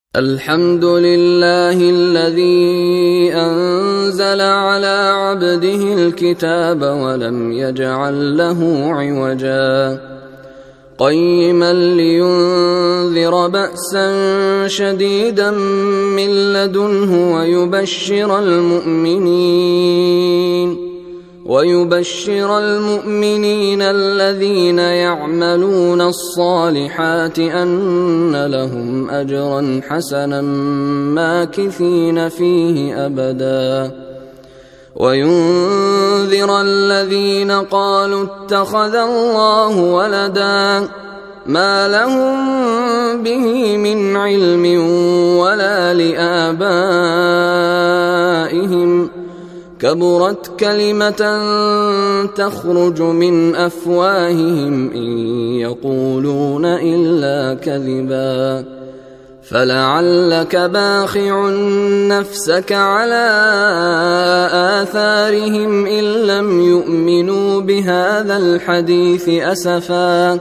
الحمد لله الذي أنزل على عبده الكتاب ولم يجعل له عوجا قيما لينذر بأسا شديدا من لدنه ويبشر المؤمنين الذين يعملون الصالحات أن لهم أجرا حسنا ماكثين فيه أبدا وينذر الذين قالوا اتخذ الله ولدا ما لهم به من علم ولا لآبائهم كبرت كلمة تخرج من أفواههم إن يقولون إلا كذبا فلعلك باخع نفسك على آثارهم إن لم يؤمنوا بهذا الحديث أسفا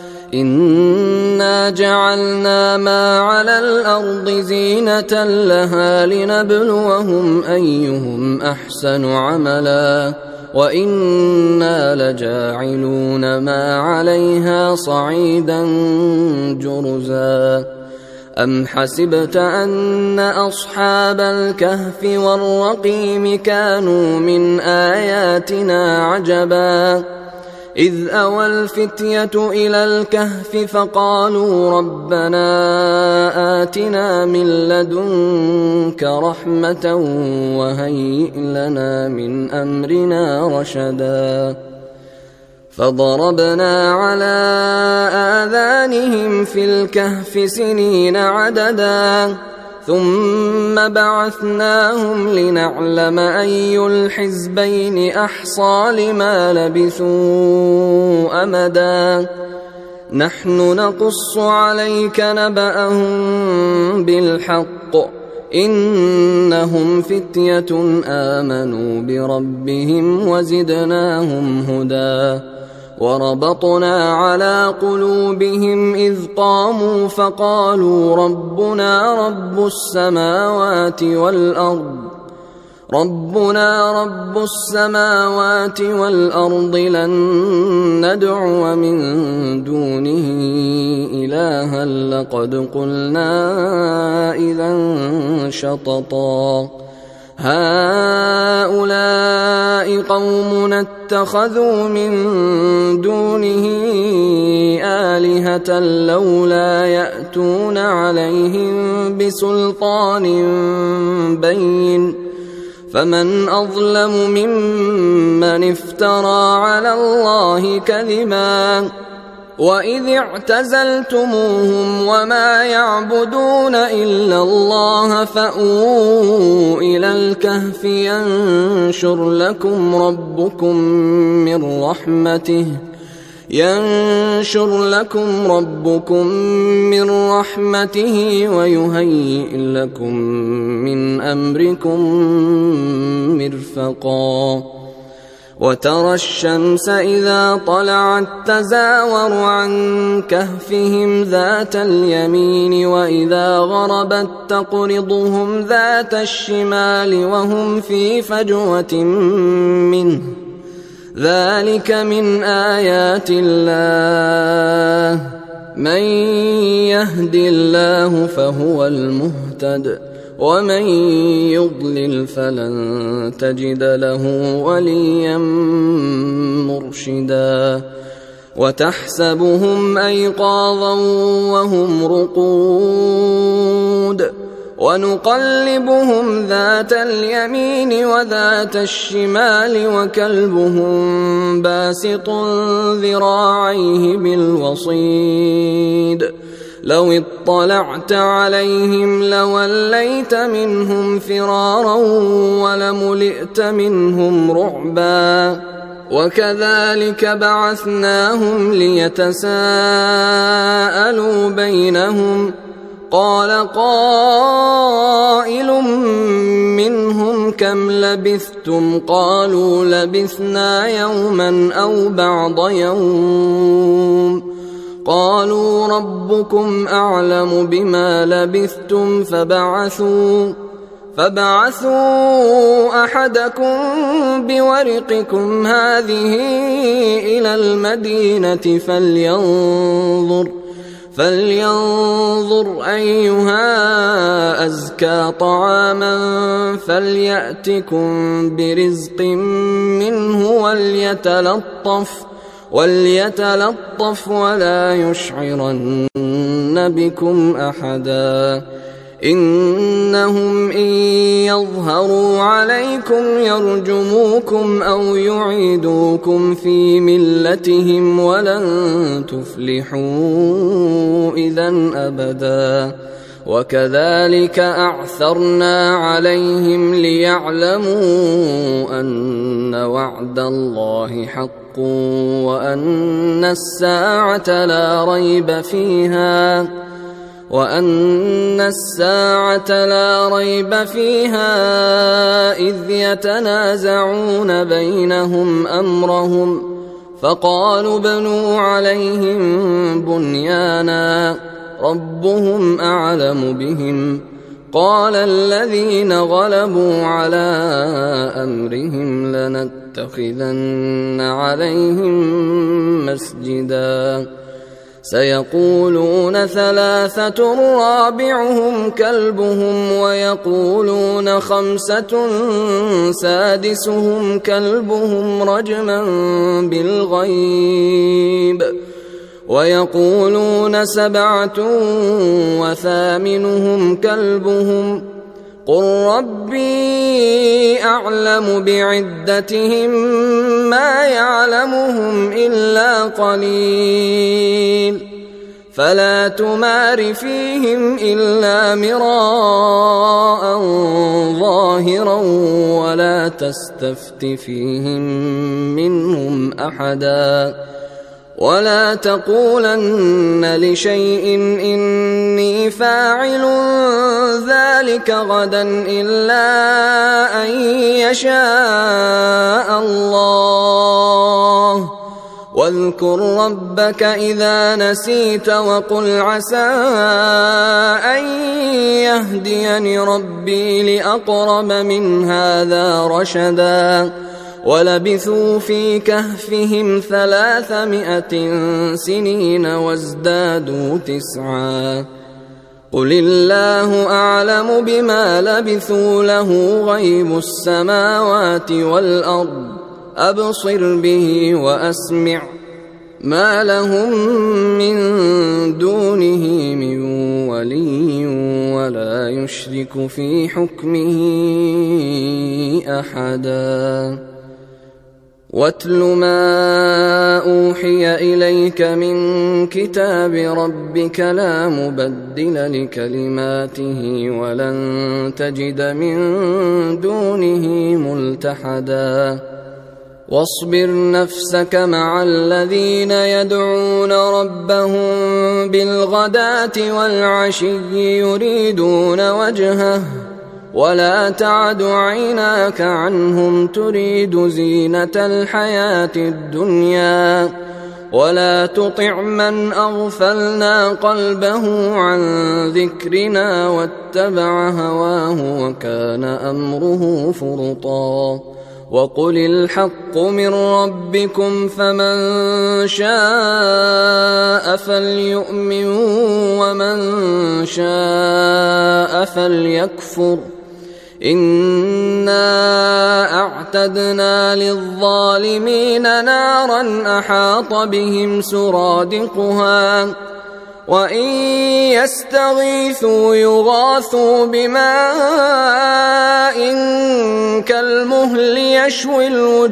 إنا جعلنا ما على الأرض زينة لها لنبلوهم أيهم أحسن عملا وإنا لجاعلون ما عليها صعيدا جرزا أم حسبت أن أصحاب الكهف والرقيم كانوا من آياتنا عجبا إذ أوى الفتية إلى الكهف فقالوا ربنا آتنا من لدنك رحمة وهيئ لنا من أمرنا رشدا فضربنا على آذانهم في الكهف سنين عددا ثم بعثناهم لنعلم أي الحزبين أحصى لما لبثوا أمدا نحن نقص عليك نبأهم بالحق إنهم فتية آمنوا بربهم وزدناهم هدى وربطنا على قلوبهم إذ قاموا فقالوا ربنا رب السماوات والأرض لن ندعو من دونه إلها لقد قلنا إذا شططا هؤلاء قومنا اتخذوا من دونه آلهة لولا يأتون عليهم بسلطان بين فمن أظلم ممن افترى على الله كذبا وإذ اعتزلتموهم وما يعبدون إلا الله فأووا إلى الكهف ينشر لكم ربكم من رحمته ويهيئ لكم من أمركم مرفقا وترى الشمس إذا طلعت تزاور عن كهفهم ذات اليمين وإذا غربت تقرضهم ذات الشمال وهم في فجوة منه ذلك من آيات الله من يهد الله فهو المهتد ومن يضلل فلن تجد له وليا مرشدا وتحسبهم أيقاظا وهم رقود ونقلبهم ذات اليمين وذات الشمال وكلبهم باسط ذراعيه بالوصيد لو اطلعت عليهم لوليت منهم فرارا ولملئت منهم رعبا وكذلك بعثناهم ليتساءلوا بينهم قال قائل منهم كم لبثتم قالوا لبثنا يوما أو بعض يوم قالوا ربكم أعلم بما لبثتم فبعثوا أحدكم بورقكم هذه إلى المدينة فلينظر أيها أزكى طعاما فليأتكم برزق منه وليتلطف ولا يشعرن بكم أحدا إنهم إن يظهروا عليكم يرجموكم أو يعيدوكم في ملتهم ولن تفلحوا إذا أبدا وكذلك أعثرنا عليهم ليعلموا أن وعد الله حق وأن الساعة لا ريب فيها إذ يتنازعون بينهم أمرهم فقالوا بنوا عليهم بنيانا ربهم أعلم بهم قال الذين غلبوا على أمرهم لنتخذن عليهم مسجدا سيقولون 3 رابعهم كلبهم ويقولون 5 سادسهم كلبهم رجما بالغيب ويقولون 7 وثامنهم كلبهم قل ربي أعلم بعدتهم ما يعلمهم إلا قليل فلا تمار فيهم إلا مراء ظاهرا ولا تستفت فيهم منهم أحدا ولا تقولن لشيء إني فاعل ذلك غدا إلا أن يشاء الله واذكر ربك إذا نسيت وقل عسى أن يهديني ربي لأقرب من هذا رشدا ولبثوا في كهفهم 300 سنين وازدادوا 9 قل الله أعلم بما لبثوا له غيب السماوات والأرض أبصر به وأسمع ما لهم من دونه من ولي ولا يشرك في حكمه أحدا واتل ما أوحي إليك من كتاب ربك لا مبدل لكلماته ولن تجد من دونه ملتحدا واصبر نفسك مع الذين يدعون ربهم بالغداة والعشي يريدون وجهه ولا تعد عيناك عنهم تريد زينة الحياة الدنيا ولا تطع من أغفلنا قلبه عن ذكرنا واتبع هواه وكان أمره فرطا وقل الحق من ربكم فمن شاء فليؤمن ومن شاء فليكفر إنا أعتدنا للظالمين نارا أحاط بهم سرادقها وإن يستغيثوا يغاثوا بماء كالمهل يشوي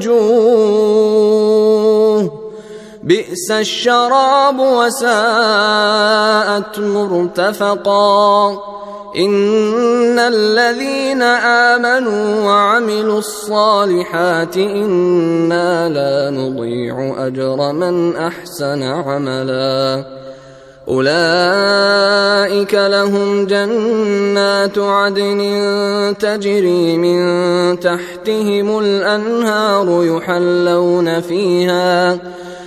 الوجوه بئس الشراب وساءت مرتفقا إن الذين آمنوا وعملوا الصالحات إنا لا نضيع أجر من أحسن عملا أولئك لهم جنات عدن تجري من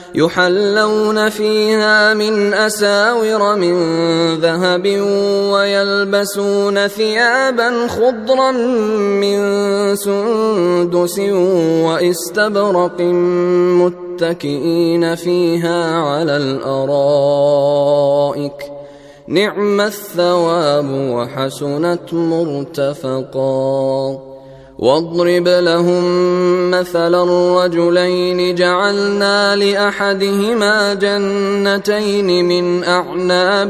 يحلون فيها من أساور من ذهب ويلبسون ثيابا خضرا من سندس واستبرق متكئين فيها على الأرائك نعم الثواب وحسنت مرتفقا. واضرب لهم مثلا الرجلين جعلنا لأحدهما جنتين من أعناب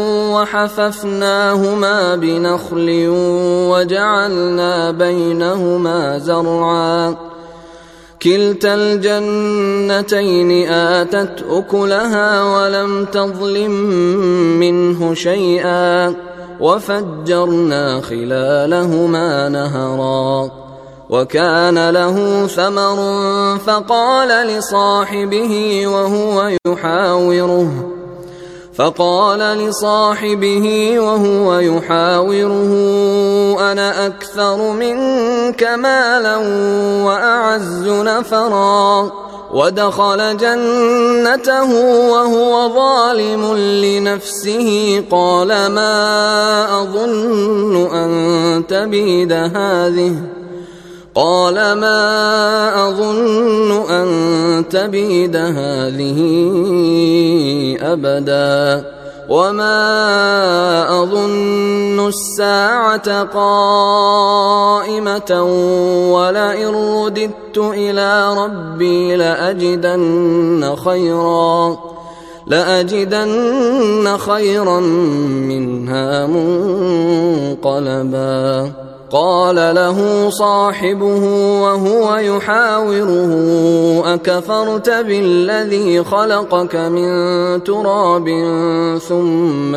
وحففناهما بنخل وجعلنا بينهما زرعا كلتا الجنتين آتت أكلها ولم تظلم منه شيئا وفجرنا خلالهما نهرا. وكان له ثمر فقال لصاحبه وهو يحاوره أنا أكثر منك مالا وأعز نفرا. ودخل جنته وهو ظالم لنفسه قال ما أظن أن تبيد هذه أبدا وما أظن الساعة قائمة ولئن رددت إلى ربي لأجدن خيرا منها منقلبا. قال له صاحبه وهو يحاوره أكفرت بالذي خلقك من تراب ثم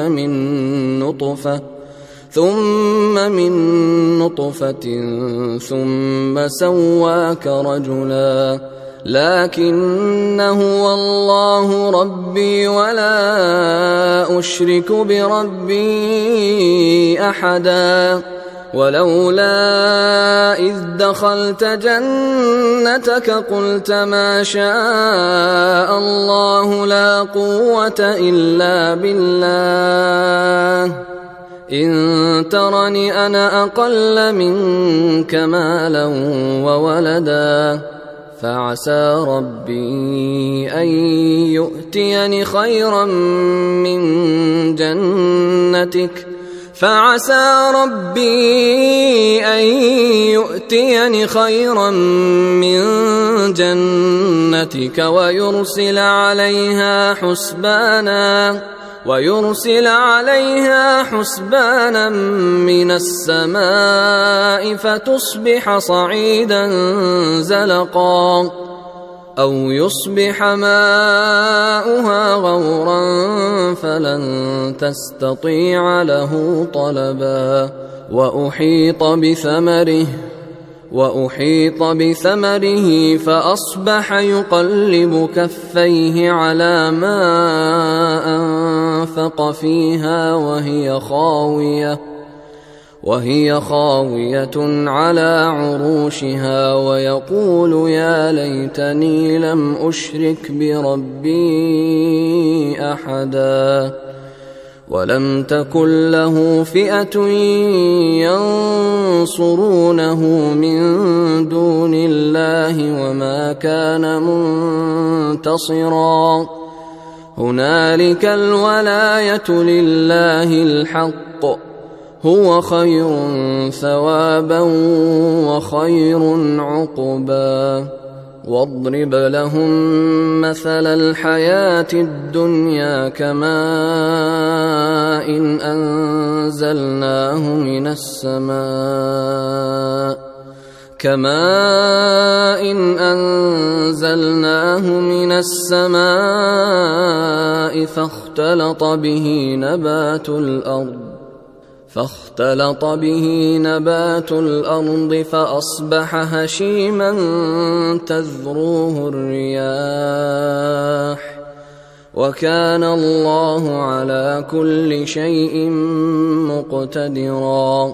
من نطفة ثم سواك رجلا لكن هو الله ربي ولا أشرك بربي أحدا. ولولا إذ دخلت جنتك قلت ما شاء الله لا قوة إلا بالله إن ترني أنا أقل منك مالا وولدا فعسى ربي أن يؤتيني خيرا من جنتك ويرسل عليها حسبانا من السماء فتصبح صعيدا زلقا أو يصبح ماؤها غورا فلن تستطيع له طلبا. وأحيط بثمره فأصبح يقلب كفيه على ما أنفق فيها وهي خاوية على عروشها ويقول يا ليتني لم أشرك بربي أحدا. ولم تكن له فئة ينصرونه من دون الله وما كان منتصرا. هنالك الولاية لله الحق هو خير ثوابا وخير عقبا. واضرب لهم مثل الحياة الدنيا كماء أنزلناه من السماء فاختلط به نبات الأرض فأصبح هشيما تذروه الرياح وكان الله على كل شيء مقتدرا.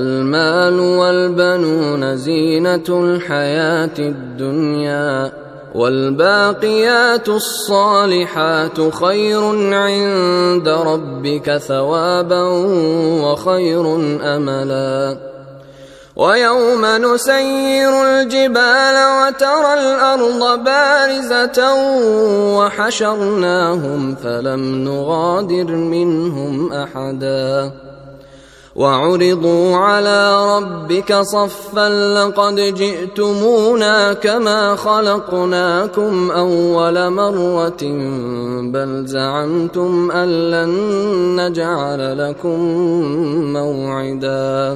المال والبنون زينة الحياة الدنيا والباقيات الصالحات خير عند ربك ثوابا وخير أملا. ويوم نسير الجبال وترى الأرض بارزة وحشرناهم فلم نغادر منهم أحدا وعرضوا على ربك صفا لقد جئتمونا كما خلقناكم أول مرة بل زعمتم أن لن نجعل لكم موعدا.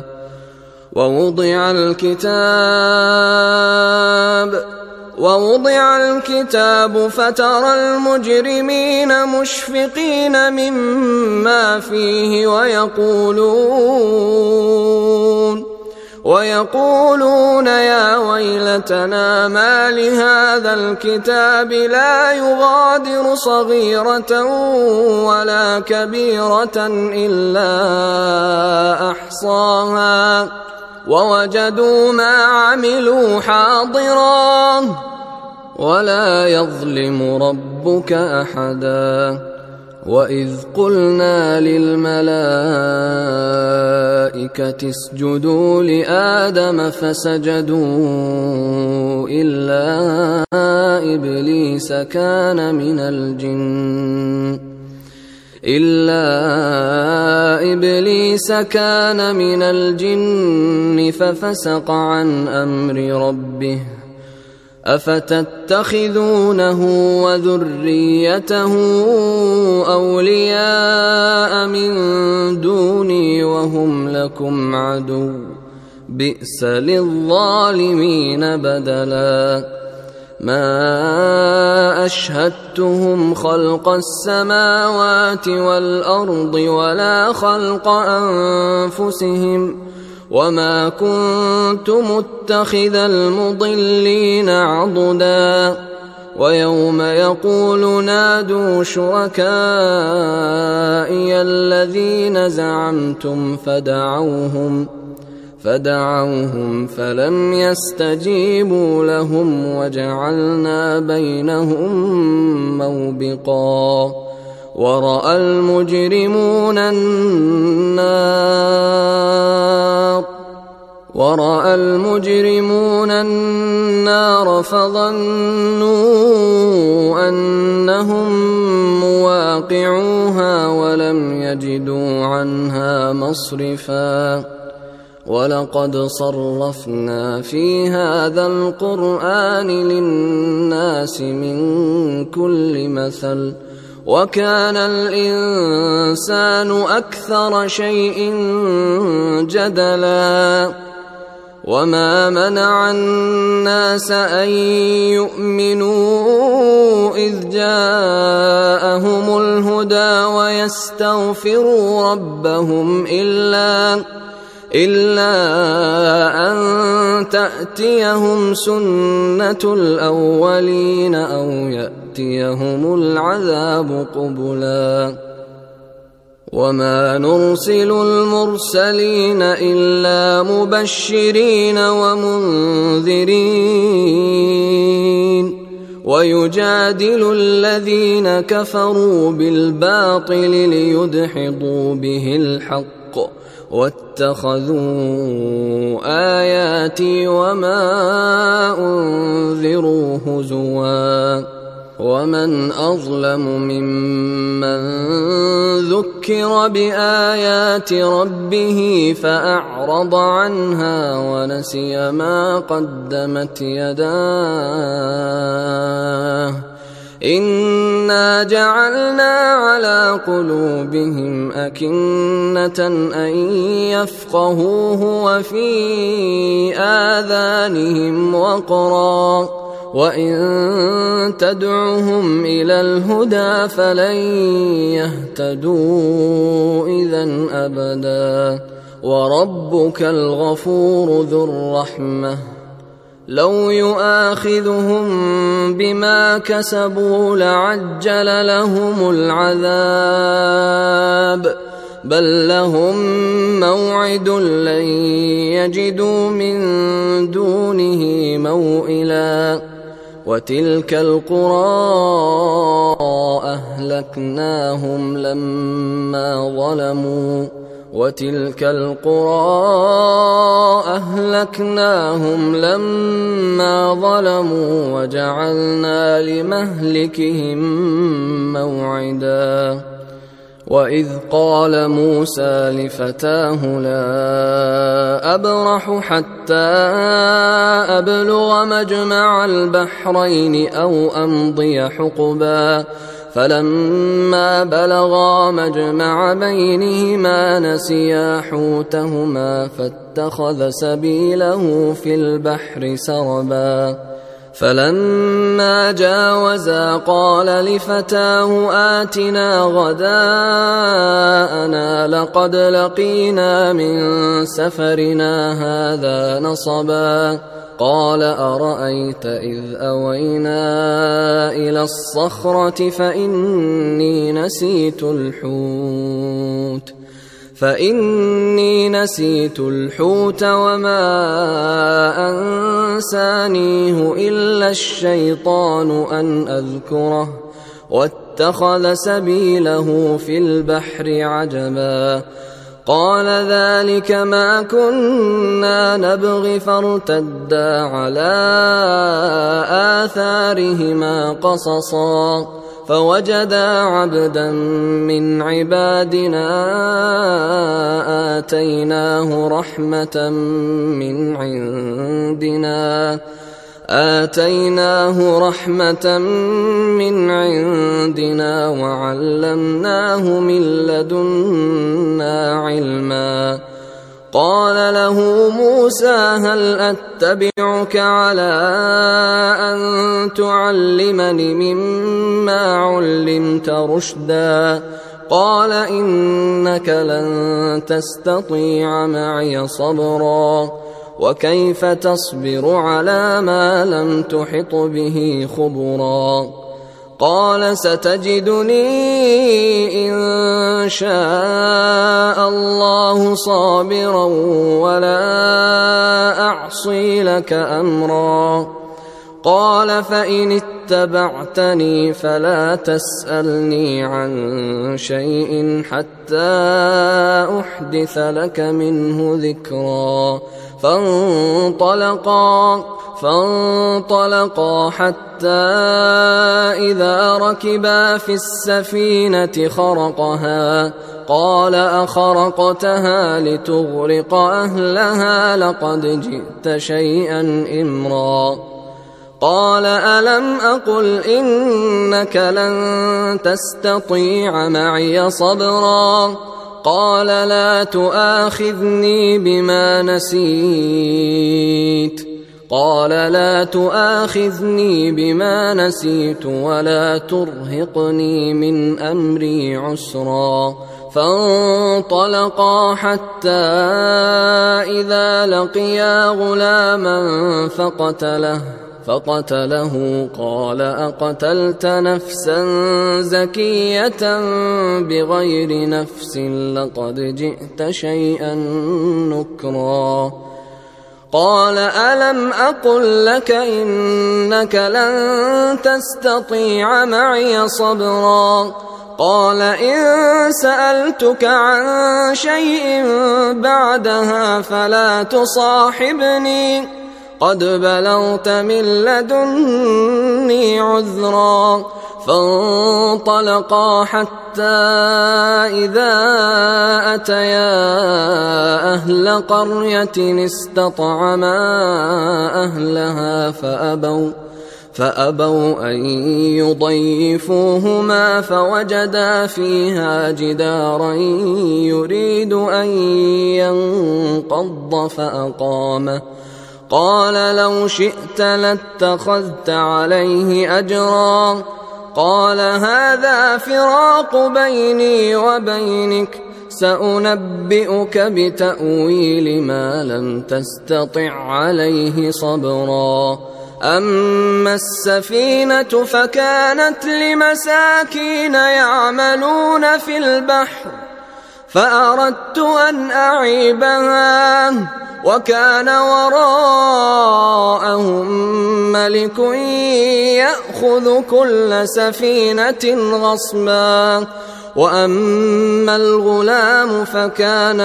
ووضع الكتاب فترى المجرمين مشفقين مما فيه ويقولون يا ويلتنا ما لهذا الكتاب لا يغادر صغيرة ولا كبيرة إلا أحصاها ووجدوا ما عملوا حاضرا ولا يظلم ربك أحدا. وإذ قلنا للملائكة اسجدوا لآدم فسجدوا إلا إبليس كان من الجن ففسق عن أمر ربه أفتتخذونه وذريته أولياء من دوني وهم لكم عدو بئس للظالمين بدلا. ما أشهدتهم خلق السماوات والأرض ولا خلق أنفسهم وما كنت متخذ المضلين عضدا. ويوم يقول نادوا شركائي الذين زعمتم فدعوهم فلم يستجيبوا لهم وجعلنا بينهم موبقا. ورأى المجرمون النار فظنوا أنهم مواقعوها ولم يجدوا عنها مصرفا. ولقد صرفنا في هذا القرآن للناس من كل مثل وكان الإنسان أكثر شيء جدلا. وما منع الناس أن يؤمنوا إذ جاءهم الهدى ويستغفروا ربهم إلا أن تأتيهم سنة الأولين أو يأتيهم العذاب قبلا. وما نرسل المرسلين إلا مبشرين ومنذرين ويجادل الذين كفروا بالباطل ليدحضوا به الحق واتخذوا آياتي وما أنذروا هزوا. ومن أظلم ممن ذكر بآيات ربه فأعرض عنها ونسي ما قدمت يداه إنا جعلنا على قلوبهم أكنة أن يفقهوه وفي آذانهم وقرا وإن تدعهم إلى الهدى فلن يهتدوا إذا أبدا. وربك الغفور ذو الرحمة لو يؤاخذهم بما كسبوا لعجل لهم العذاب بل لهم موعد لن يجدوا من دونه موئلا. وتلك القرى أهلكناهم لما ظلموا وجعلنا لمهلكهم موعدا. وإذ قال موسى لفتاه لا أبرح حتى أبلغ مجمع البحرين أو أمضي حقبا فلما بلغا مجمع بينهما نسيا حوتهما فاتخذ سبيله في البحر سربا فلما جاوزا قال لفتاه آتنا غداءنا لقد لقينا من سفرنا هذا نصبا قال أرأيت إذ أوينا إلى الصخرة فإني نسيت الحوت وما أنسانيه إلا الشيطان أن أذكره واتخذ سبيله في البحر عجبا قال ذلك ما كنا نبغي فارتدا على آثارهما قصصا فوجدا عبدا من عبادنا آتيناه رحمة من عندنا وعلمناه من لدنا علما قال له موسى هل أتبعك على أن تعلمني مما علمت رشدا قال إنك لن تستطيع معي صبرا وكيف تصبر على ما لم تحط به خبرا قال ستجدني إن شاء الله صابرا ولا أعصي لك أمرا قال فإن اتبعتني فلا تسألني عن شيء حتى أحدث لك منه ذكرا فانطلقا حتى إذا ركبا في السفينة خرقها قال أخرقتها لتغرق أهلها لقد جئت شيئا إمرا قال ألم أقل إنك لن تستطيع معي صبرا قال لا تؤاخذني بما نسيت ولا ترهقني من أمري عسرا فانطلقا حتى إذا لقيا غلاما فقتله قال أقتلت نفسا زكية بغير نفس لقد جئت شيئا نكرا قال ألم أقل لك إنك لن تستطيع معي صبرا قال إن سألتك عن شيء بعدها فلا تصاحبني قد بلغت من لدني عذرا فانطلقا حتى إذا أتيا أهل قرية استطعما أهلها فأبوا أن يضيفوهما فوجدا فيها جدارا يريد أن ينقض فأقامه قال لو شئت لاتخذت عليه أجرا قال هذا فراق بيني وبينك سأنبئك بتأويل ما لم تستطع عليه صبرا أما السفينة فكانت لمساكين يعملون في البحر فأردت أن أعيبها وكان وراءهم ملك يأخذ كل سفينة غصبا. وأما الغلام فكان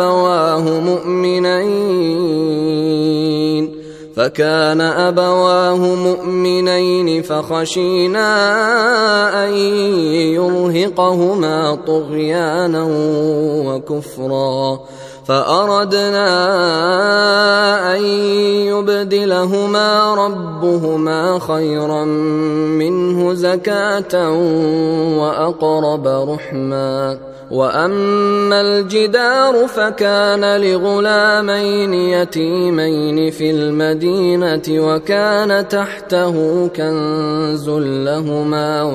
أبواه مؤمنين فخشينا أن يرهقهما طغيانا وكفرا، فأردنا أن يبدلهما ربهما خيرا منه زكاة وأقرب رحما. وأما الجدار فكان لغلامين يتيمين في المدينة وكان تحته كنز لهما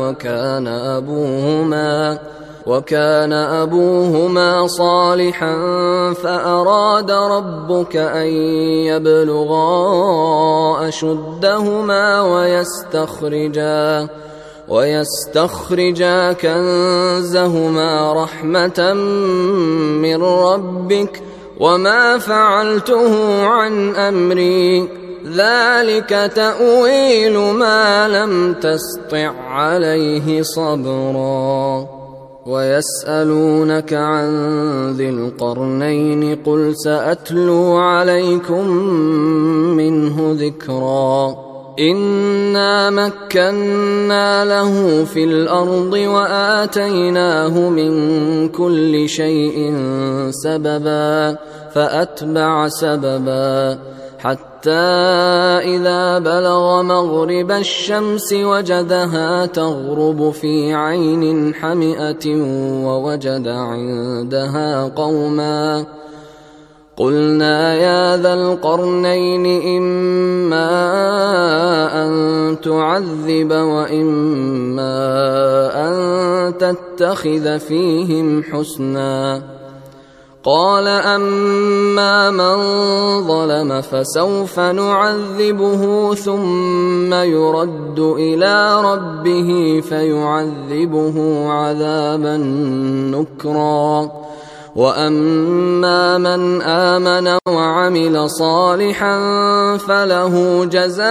وكان أبوهما صالحا، فأراد ربك أن يبلغا أشدهما ويستخرجا كنزهما رحمة من ربك، وما فعلته عن أمري، ذلك تأويل ما لم تسطع عليه صبرا. ويسألونك عن ذي القرنين قل سأتلو عليكم منه ذكرا. إنا مكنا له في الأرض وآتيناه من كل شيء سببا، فأتبع سببا حتى إذا بلغ مغرب الشمس وجدها تغرب في عين حمئة ووجد عندها قوما. قلنا يا ذا القرنين إما أن تعذب وإما أن تتخذ فيهم حسنا. قال أما من ظلم فسوف نعذبه ثم يرد إلى ربه فيعذبه عذابا نكرا. وأما من آمن وعمل صالحا فله جزاء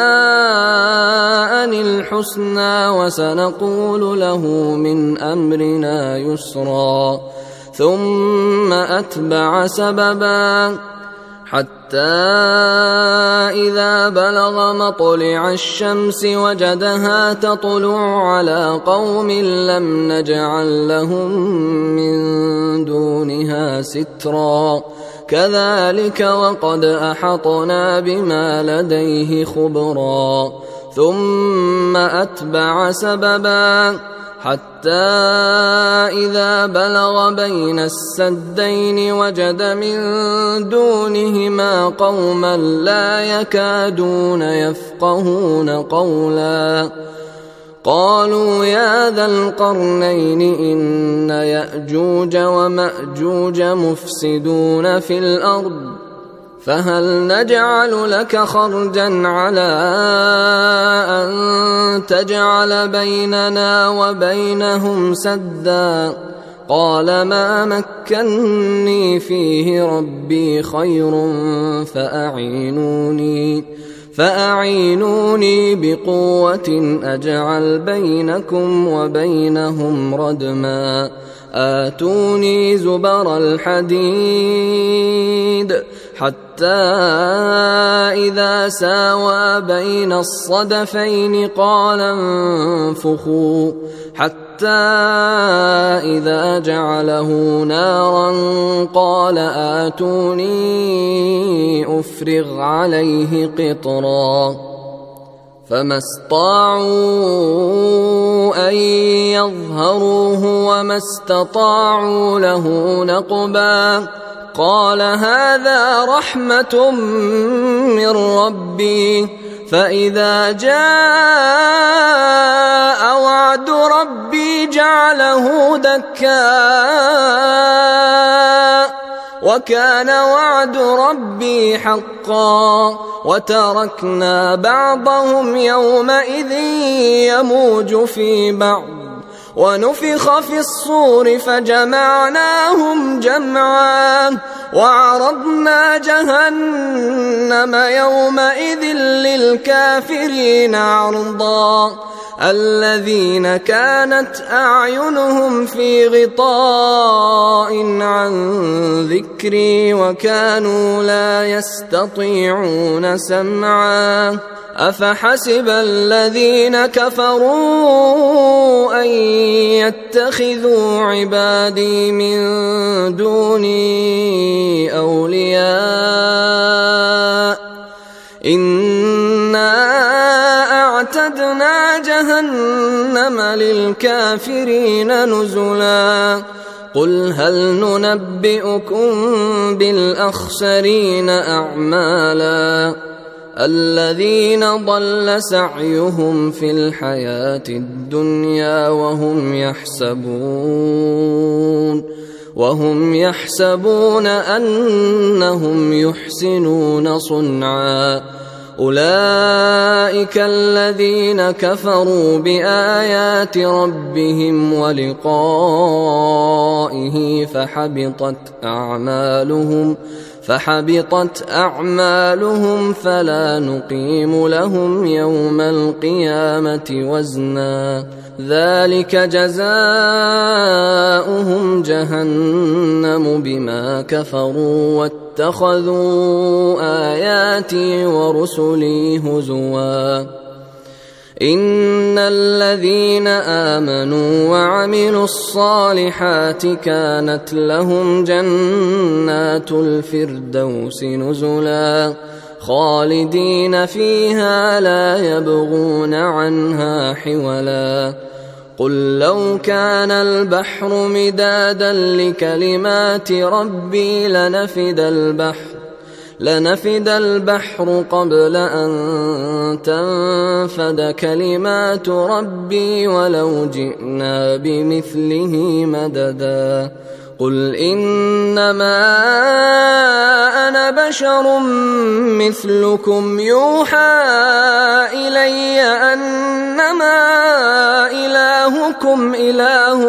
الحسنى وسنقول له من أمرنا يسرا. ثم أتبع سببا حتى إذا بلغ مطلع الشمس وجدها تطلع على قوم لم نجعل لهم من دونها سترا، كذلك وقد أحطنا بما لديه خبرا. ثم أتبع سببا حتى إذا بلغ بين السدين وجد من دونهما قوما لا يكادون يفقهون قولا. قالوا يا ذا القرنين إن يأجوج ومأجوج مفسدون في الأرض، فهل نجعل لك خرجا على أن تجعل بيننا وبينهم سدا؟ قال ما مكني فيه ربي خير فأعينوني بقوة أجعل بينكم وبينهم ردما. آتوني زبر الحديد حتى إذا ساوى بين الصدفين قال انفخوا، حتى إذا جعله نارا قال آتوني أفرغ عليه قطرا. فما استطاعوا أن يظهروه وما استطاعوا له نقبا. قال هذا رحمة من ربي، فإذا جاء وعد ربي جعله دكا، وكان وعد ربي حقا. وتركنا بعضهم يومئذ يموج في بعض، ونفخ في الصور فجمعناهم جمعا، وعرضنا جهنم يومئذ للكافرين عرضا الذين كانت أعينهم في غطاء عن ذكري وكانوا لا يستطيعون سمعا أفحسب الذين كفروا أن يتخذوا عبادي من دوني أولياء إنا أعتدنا جهنم للكافرين نزلا قل هل ننبئكم بالأخسرين أعمالا الذين ضل سعيهم في الحياة الدنيا وهم يحسبون أنهم يحسنون صنعا أولئك الذين كفروا بآيات ربهم ولقائه فحبطت أعمالهم فلا نقيم لهم يوم القيامة وزنا ذلك جزاؤهم جهنم بما كفروا واتخذوا آياتي ورسلي هزوا إن الذين آمنوا وعملوا الصالحات كانت لهم جنات الفردوس نزلا خالدين فيها لا يبغون عنها حولا قل لو كان البحر مدادا لكلمات ربي لنفد البحر قبل أن تنفد كلمات ربي ولو جئنا بمثله مددا قل إنما أنا بشر مثلكم يوحى إلي أنما إلهكم إله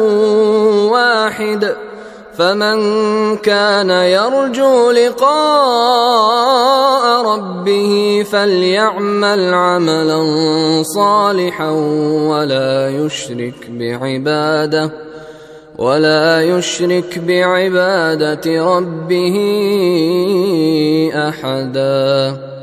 واحد فمن كان يرجو لقاء ربه فليعمل عملا صالحا ولا يشرك بعبادة ربه أحدا.